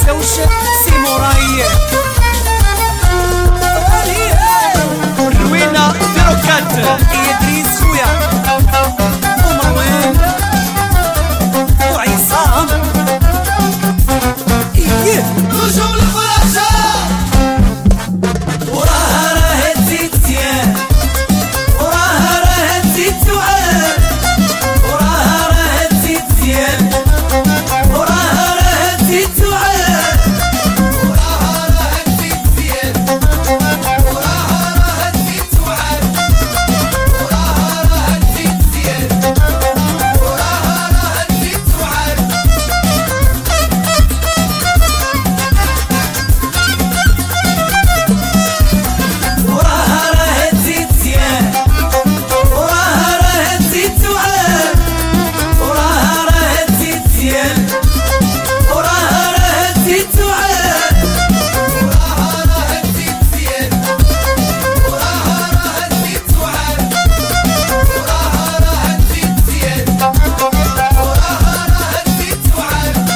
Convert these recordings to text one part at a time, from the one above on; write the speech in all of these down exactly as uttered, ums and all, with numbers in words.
نساوش سي موراي الروينة فيروكات إدريس خويا ومروان وعصام إيه رجعوا للفراشة وراها راها تزيد زيان وراها راها تزيد سعاد وراها راها تزيد زيان وراها راها تزيد سعاد وراها راها تزيد زياد وراها راها تزيد سعاد وراها راها تزيد زياد وراها راها تزيد سعاد وراها راها تزيد زيان وراها راها تزيد سعاد وراها راها تزيد زيان وراها راها تزيد سعاد وراها راها تزيد زياد وراها راها تزيد سعاد وراها راها تزيد زياد وراها راها تزيد سعاد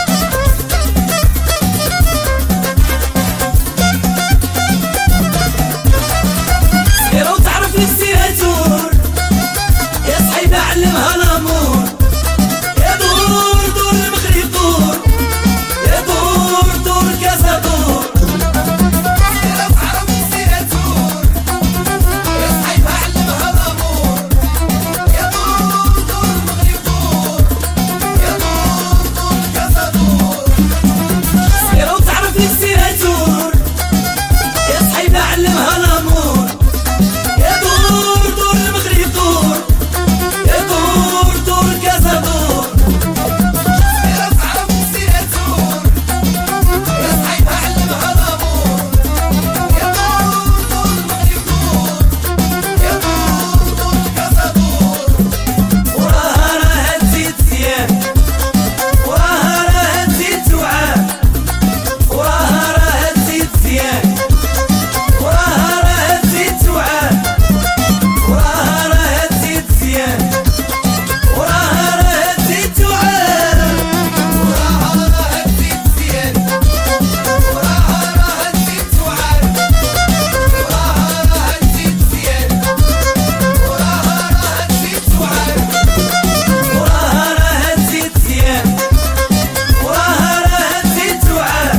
سيرة وتعرف نفسيها تور يا صحيبة علمها الأمور يا دور دور المغرب دور يا دور دور كاسا دور سيرة وتعرف نفسيها تور يا صحيبة علمها الأمور يا دور دور المغرب دور يا دور دور كاسا دور سيرة وتعرف نفسيها تور يا صحيبة علمها الأمور يا دور دور المغرب دور يا دور دور كاسا دور سيرة وتعرف نفسيها تور يا صحيبة علمها الأمور يا دور دور المغرب دور يا دور دور كاسا دور وراها راها تزيد زيان وراها راها تزيد سعاد وراها راها تزيد زيان وراها راها تزيد سعاد وراها راها تزيد زيان وراها راها تزيد سعاد وراها راها تزيد زياد وراها راها تزيد سعاد وراها راها تزيد زياد وراها راها تزيد سعاد وراها راها تزيد زيان وراها راها تزيد سعاد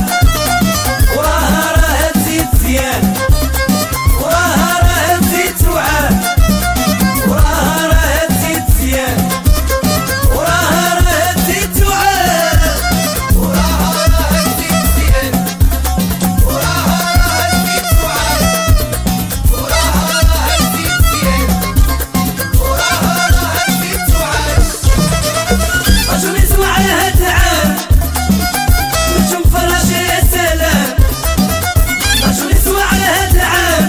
وراها راها تزيد زيان وراها راها تزيد سعاد وراها راها تزيد زيان وراها راها تزيد سعاد وراها راها تزيد زياد وراها راها تزيد سعاد وراها راها تزيد زياد وراها راها تزيد سعاد رجل يسمع هاد العام نجم فراشي يا سلام رجل يسمع هاد العام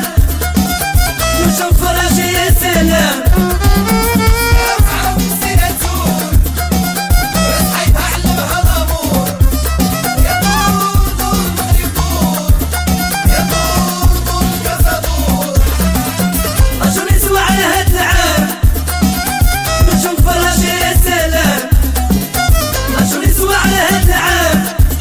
نجم فراشي يا سلام سيرة وتعرف نفسيها تور يا صحيبة علمها الأمور يا دور دور المغرب دور يا دور دور كاسا دور رجل يسمع هاد العام نجم فراشي يا سلام رجل يسمع هاد العام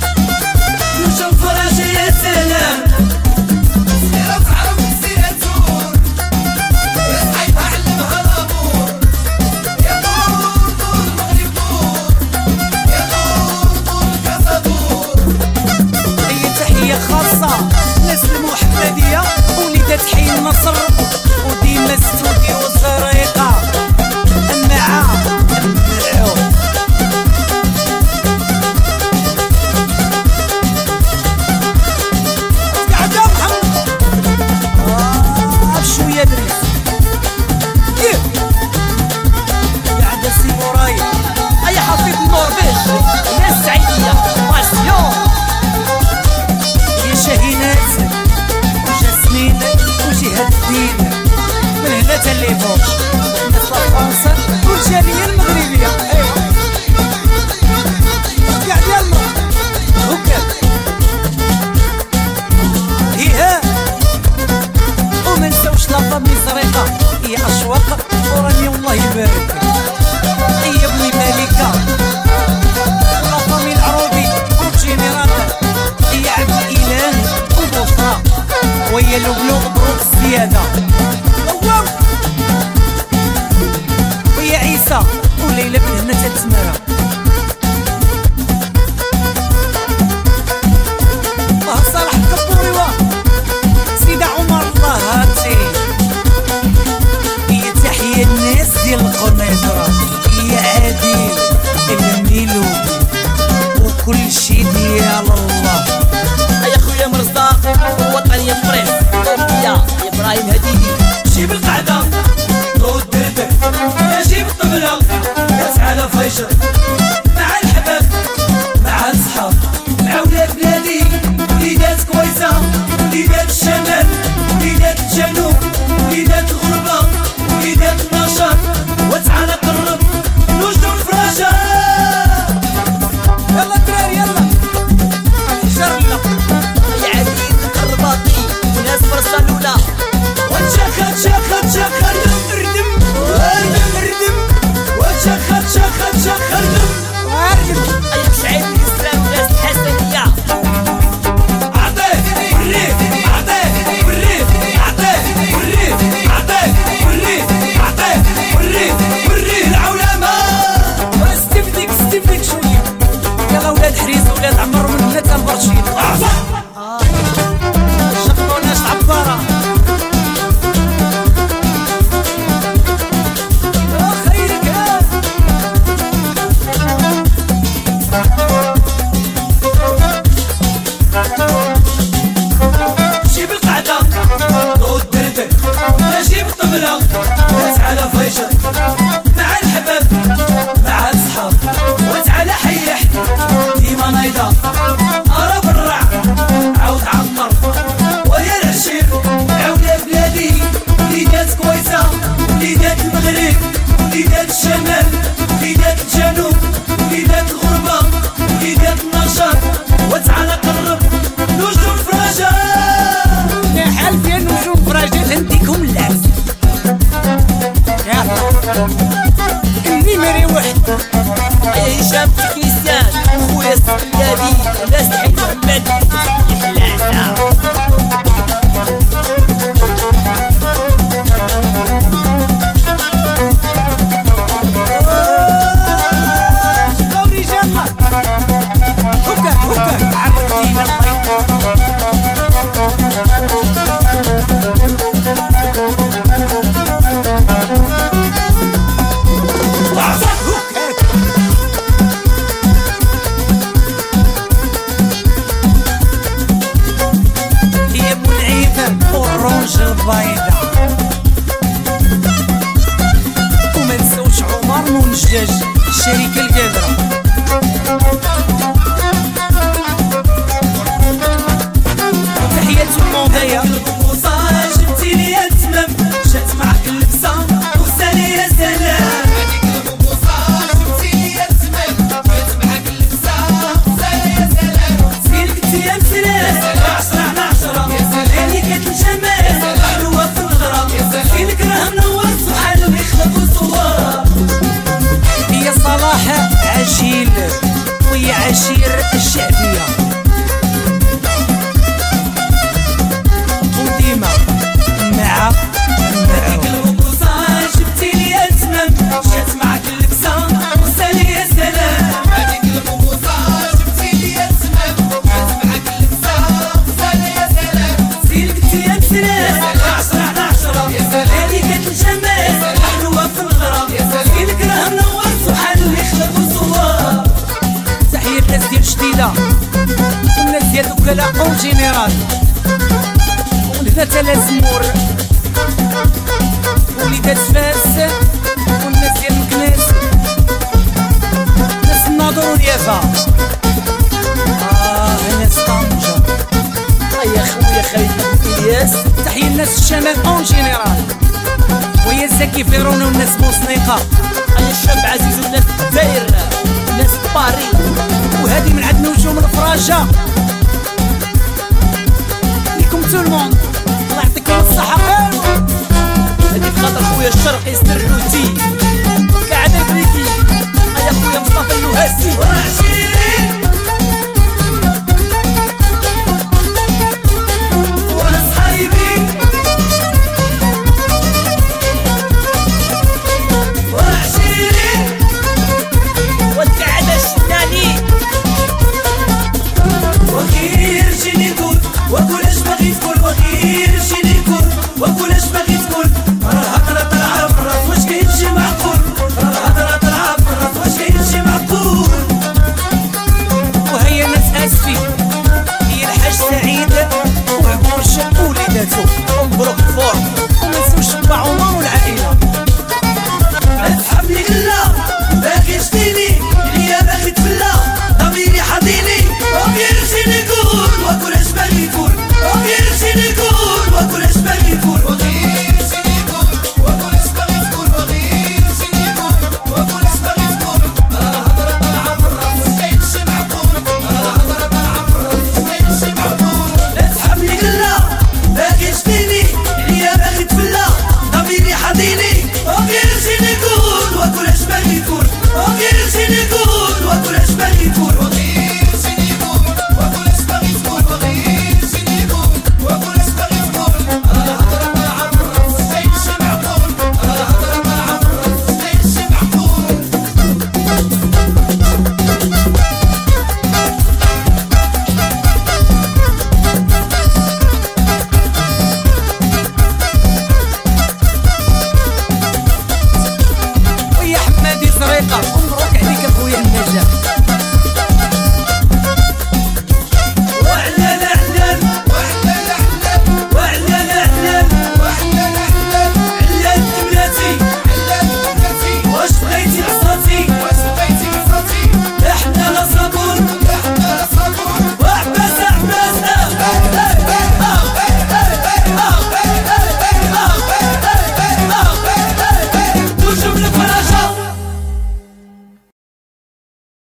نجم فراشي يا سلام سيرة وتعرف نفسيها تور يا صحيبة علمها الأمور يا دور دور المغرب دور يا دور دور كاسا دور هي تحية خاصة ناس المحمدية وليدات حي النصر وديما ستوديو الزريقة مع النعوم قاعدة محمد آه بشوية دريس كيف قاعدة سي موراي أي حفيظ النورفيج يا السعيدية باسيون يا شاهينات وجاسمين وجهاد الدين من هنا تا اللي فوق ناس فرنسا والجالية المغربية ايوا قاعد يلا هكا هيها وما نساوش لا فامي زريقة هي أشواق وراني الله يبارك هي بني مالكة لا فامي العروبي والجينيرال الهدرة يا عادل الميلو وكل شي ديال الله. يا خويا مرزاق وطني يا فريس يا ابراهيم هديدي. جيب القعدة ضو الدردك يا جيب الطبلة يا تعالى فيشر مع الحباب مع الصحاب مع ولاد بلادي وليدات كويسة وليدات الشمال وليدات الجنوب وليدات الغربة وليدات النشاط وتعالى قرب نوجدو الفراجة. يلا دراري يلا حجر لنا يا عزيز الرباطي وناس فرصة الأولى وتشخت شخت شخت ردم ردم ردم وتشخت شخت شخت ردم واردم أيك شعيب الإسلام وناس الحسنية. عطيه والريف عطيه والريف عطيه والريف عطيه والريف عطيه والريف والريف العولمة. استفدك استفدك شوية. يلا ولاد حريص ولاد عمر من بنات البرشيد شقوا ناس عبارة خيرك ها. جيب القعدة ضو الدردك يا جيب الطبلة يا تعالى فيشر مع الحباب مع الصحاب وتعالى حيح ديما نايضة أرى برع عاود عمر ويا العشير عاود بلادي وليدات كويسة وليدات المغرب وليدات الشمال وليدات الجنوب وليدات الغربة وليدات النشاط وتعالى قرب نوجدو الفراجة. يا حال فيها نجوم فراجات نديكم اللاس يا النمري واحد. يا هشام تكنيسيان خويا السقيابي وناس حي محمد يحلاسة. شكرا رجال هكا هكا عرفتينا الله. يا ابو العيد والرونج البيضة وما نساوش عمر ونجاج الشركة القادرة. تحية الموضية القوصة جبتيلي يا تمام جات معاك اللبسة وسالي يا سلام. هذيك القوصة جبتيلي يا تمام جات معاك اللبسة وسالي يا سلام. زينك انت يا مسلام عشرة على عشرة عينيك الجمال حلوة في الغرام زينك راه منور سبحان اللي خلق صور. هي صلاح عجيل ويا عشير الشعبية وديما مع هذيك القوصة جبتيلي يا تمام جات معاك اللبسة وسالي يا سلام. هذيك القوصة جبتيلي يا تمام جات معاك اللبسة وسالي يا سلام. زينك انت يا مسلام عشرة على عشرة عينيك الجمال حلوة في الغرام زينك راه منور سبحان اللي خلق صور. تحية الناس ديال جديدة والناس ديال وكلاء اون جينيرال ولدات الازمور وليدات فاس والناس ديال مكناس ناس الناظور واليافا اه ناس طنجة. يا خويا خالد الياس. تحية الناس الشمال اون جينيرال ويا زكي فيرون والناس بوسنيقة. يا الشاب عزيز وناس الجزائر ناس باري. وهذه من عند نجوم الفراجة ليكم تو الموند الله يعطيكم الصحة. هذه بخاطر خويا الشرقي سر